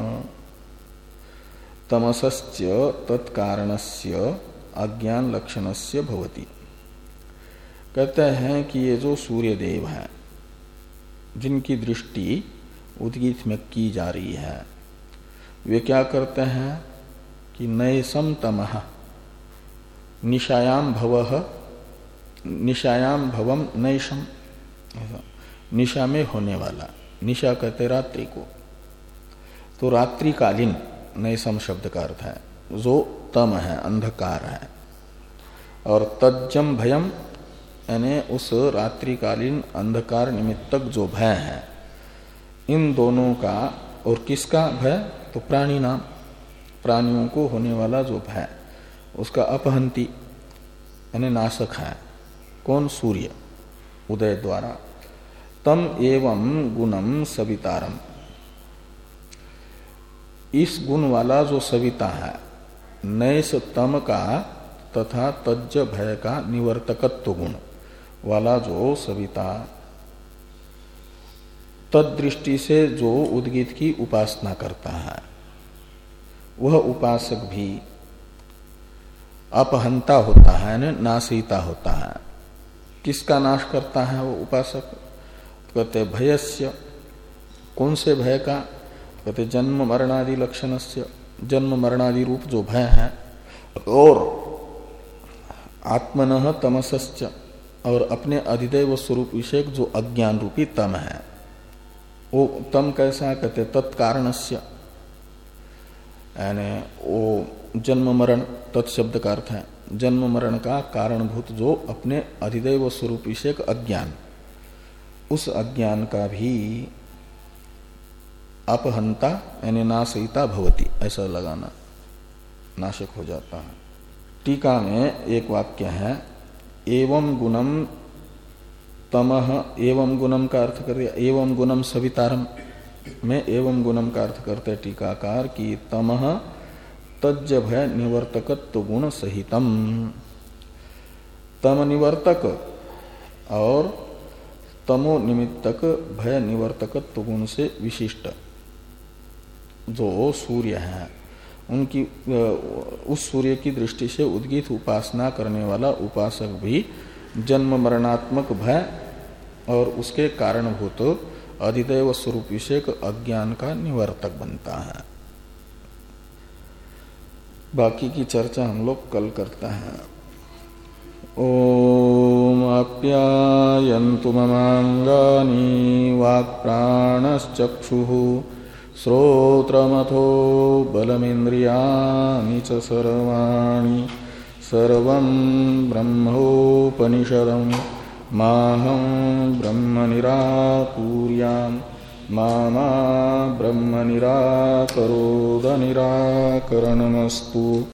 तमसस्य तत्कारणस्य अज्ञान लक्षणस्य भवति। कहते हैं कि ये जो सूर्य देव है जिनकी दृष्टि उद्गीत में की जा रही है, वे क्या करते हैं कि नैसम तमः निशायाम भवः निशायाम भवम नैशम, निशा में होने वाला, निशा कहते रात्रि को, तो रात्रिकालीन नैसम शब्द का अर्थ है जो तम है, अंधकार है, और तज्जम भयम यानी उस रात्रिकालीन अंधकार निमित्तक जो भय है, इन दोनों का, और किसका भय, तो प्राणी नाम, प्राणियों को होने वाला जो भय, उसका अपहंती यानी नाशक है। कौन? सूर्य उदय द्वारा। तम एवं गुणम सवितारम, इस गुण वाला जो सविता है, नैस तम का तथा तज्ज भय का निवर्तकत्व गुण वाला जो सविता, तदृष्टि से जो उद्गीत की उपासना करता है, वह उपासक भी अपहंता होता है, नाशीता होता है। किसका नाश करता है वो उपासक? कहते भयस्य, कौन से भय का? कहते जन्म मरणादि लक्षणस्य, जन्म मरणादि रूप जो भय है, और आत्मनः तमसश्च, और अपने अधिदैव स्वरूप विषयक जो अज्ञान रूपी तम है, वो तम कैसा? कहते तत्कारणस्य, यानी वो जन्म मरण, तत्शब्द का अर्थ है जन्म मरण का कारणभूत जो अपने अधिदैव स्वरूप विषयक अज्ञान, उस अज्ञान का भी अपहंता यानी नाशयिता भवति, ऐसा लगाना, नाशक हो जाता है। टीका में एक वाक्य है, एवं गुणम तमः, एवं गुणम का अर्थ कर दिया, एवं गुणम सवितारम में एवं गुणम का अर्थ करते टीकाकार की तमः तज्ज भय निवर्तकत्व गुण सहितम, तम निवर्तक और तमो निमित्तक भय निवर्तकत्व गुण से विशिष्ट जो सूर्य है, उनकी उस सूर्य की दृष्टि से उद्गीत उपासना करने वाला उपासक भी जन्म मरणात्मक भय और उसके कारणभूत अधिदैव स्वरूप विषयक अज्ञान का निवर्तक बनता है। बाकी की चर्चा हम लोग कल करते हैं। ओम आप्यायन्तु ममांगानि वाक्प्राणश्चक्षुः श्रोत्रमथो बलमिन्द्रियाणि च सर्वाणि सर्वं ब्रह्मोपनिषदं माहं ब्रह्म निराकुर्याम् मा मा ब्रह्म निराकरोद निराकरणमस्तु।